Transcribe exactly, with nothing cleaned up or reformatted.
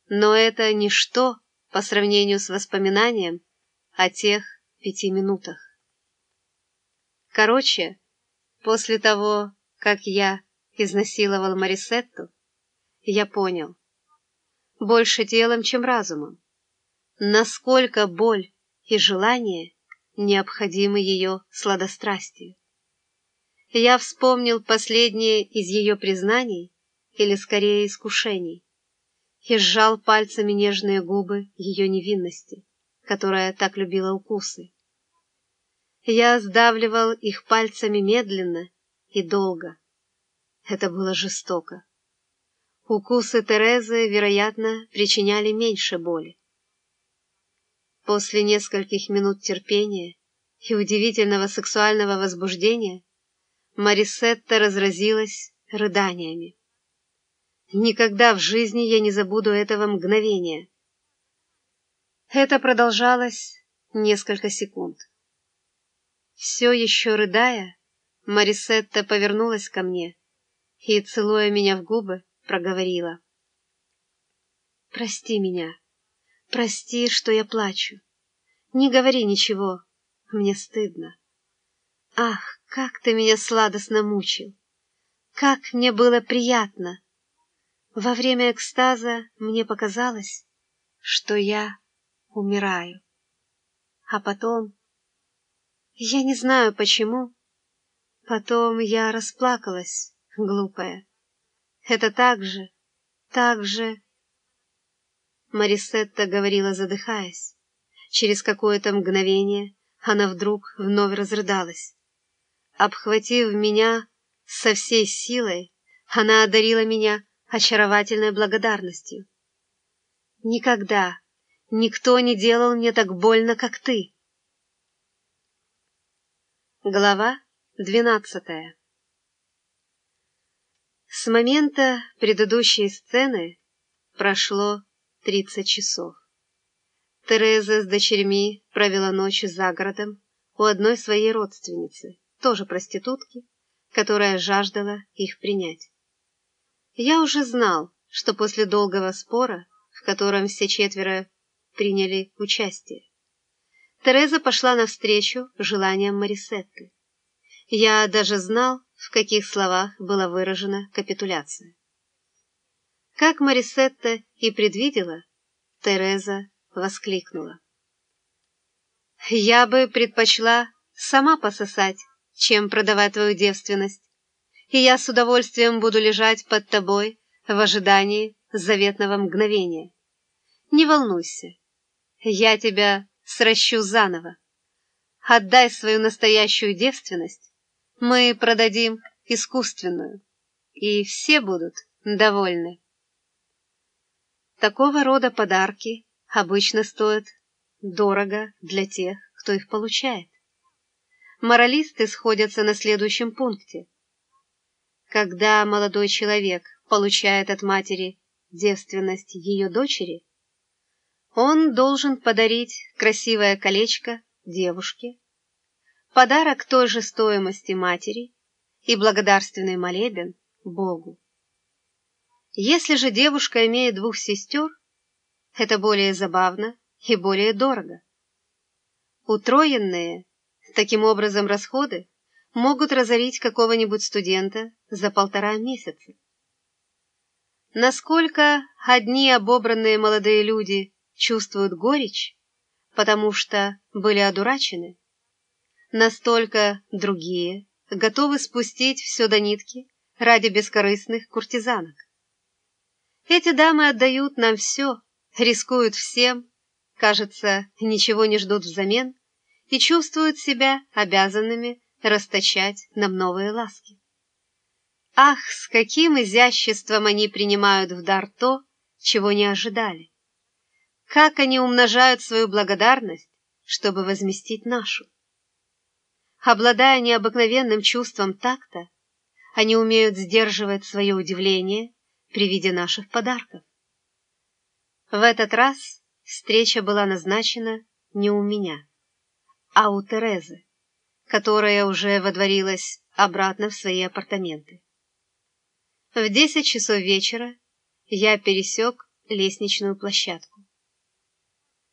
но это ничто по сравнению с воспоминанием о тех пяти минутах. Короче, после того, как я изнасиловал Марисетту, я понял, больше телом, чем разумом, насколько боль и желание необходимы ее сладострастию. Я вспомнил последнее из ее признаний, или скорее искушений, и сжал пальцами нежные губы ее невинности, которая так любила укусы. Я сдавливал их пальцами медленно и долго. Это было жестоко. Укусы Терезы, вероятно, причиняли меньше боли. После нескольких минут терпения и удивительного сексуального возбуждения Марисетта разразилась рыданиями. Никогда в жизни я не забуду этого мгновения. Это продолжалось несколько секунд. Все еще рыдая, Марисетта повернулась ко мне и, целуя меня в губы, проговорила: «Прости меня, прости, что я плачу. Не говори ничего, мне стыдно. Ах, как ты меня сладостно мучил! Как мне было приятно! Во время экстаза мне показалось, что я умираю. А потом, я не знаю почему, потом я расплакалась, глупая. Это так же, так же...» Марисетта говорила, задыхаясь. Через какое-то мгновение она вдруг вновь разрыдалась. Обхватив меня со всей силой, она одарила меня очаровательной благодарностью. «Никогда никто не делал мне так больно, как ты!» Глава двенадцатая. С момента предыдущей сцены прошло тридцать часов. Тереза с дочерьми провела ночь за городом у одной своей родственницы, тоже проститутки, которая жаждала их принять. Я уже знал, что после долгого спора, в котором все четверо приняли участие, Тереза пошла навстречу желаниям Марисетты. Я даже знал, в каких словах была выражена капитуляция. Как Марисетта и предвидела, Тереза воскликнула: «Я бы предпочла сама пососать, чем продавать твою девственность, и я с удовольствием буду лежать под тобой в ожидании заветного мгновения. Не волнуйся, я тебя сращу заново. Отдай свою настоящую девственность, мы продадим искусственную, и все будут довольны». Такого рода подарки обычно стоят дорого для тех, кто их получает. Моралисты сходятся на следующем пункте. Когда молодой человек получает от матери девственность ее дочери, он должен подарить красивое колечко девушке, подарок той же стоимости матери и благодарственный молебен Богу. Если же девушка имеет двух сестер, это более забавно и более дорого. Утроенные таким образом расходы могут разорить какого-нибудь студента за полтора месяца. Насколько одни обобранные молодые люди чувствуют горечь, потому что были одурачены, настолько другие готовы спустить все до нитки ради бескорыстных куртизанок. Эти дамы отдают нам все, рискуют всем, кажется, ничего не ждут взамен и чувствуют себя обязанными расточать нам новые ласки. Ах, с каким изяществом они принимают в дар то, чего не ожидали! Как они умножают свою благодарность, чтобы возместить нашу! Обладая необыкновенным чувством такта, они умеют сдерживать свое удивление при виде наших подарков. В этот раз встреча была назначена не у меня, а у Терезы, которая уже водворилась обратно в свои апартаменты. В десять часов вечера я пересек лестничную площадку.